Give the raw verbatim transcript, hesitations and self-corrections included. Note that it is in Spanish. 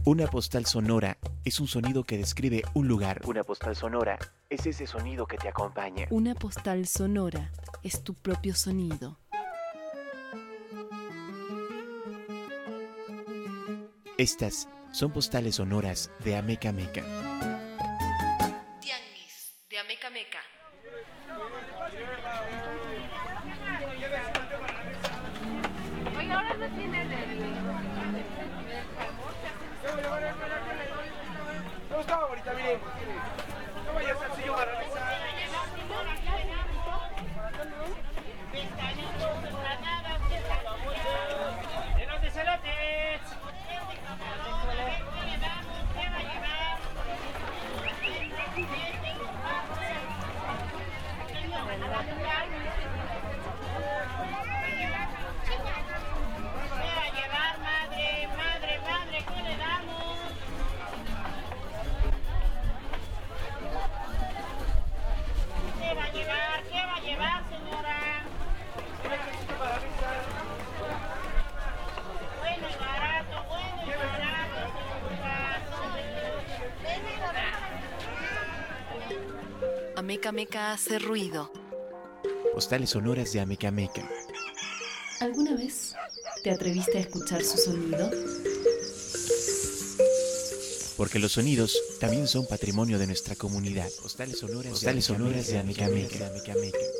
Una postal sonora es un sonido que describe un lugar. Una postal sonora es ese sonido que te acompaña. Una postal sonora es tu propio sonido. Estas son postales sonoras de Ameca Meca. Tianguis de Ameca Meca. Oye, ahora no tiene el... ¿Cómo está, ahorita? Miren. No vayas al señor para realizar. ¡Llenos de celotes! Ameca Meca hace ruido. Postales sonoras de Ameca Meca. ¿Alguna vez te atreviste a escuchar su sonido? Porque los sonidos también son patrimonio de nuestra comunidad. Postales sonoras, Postales sonoras de Ameca Meca.